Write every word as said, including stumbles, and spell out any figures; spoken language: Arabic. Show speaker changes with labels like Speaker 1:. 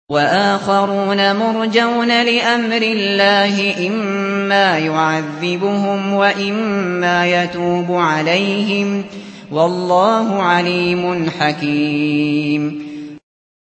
Speaker 1: وآخرون مرجون لأمر الله إما يعذبهم وإما يتوب عليهم والله عليم حكيم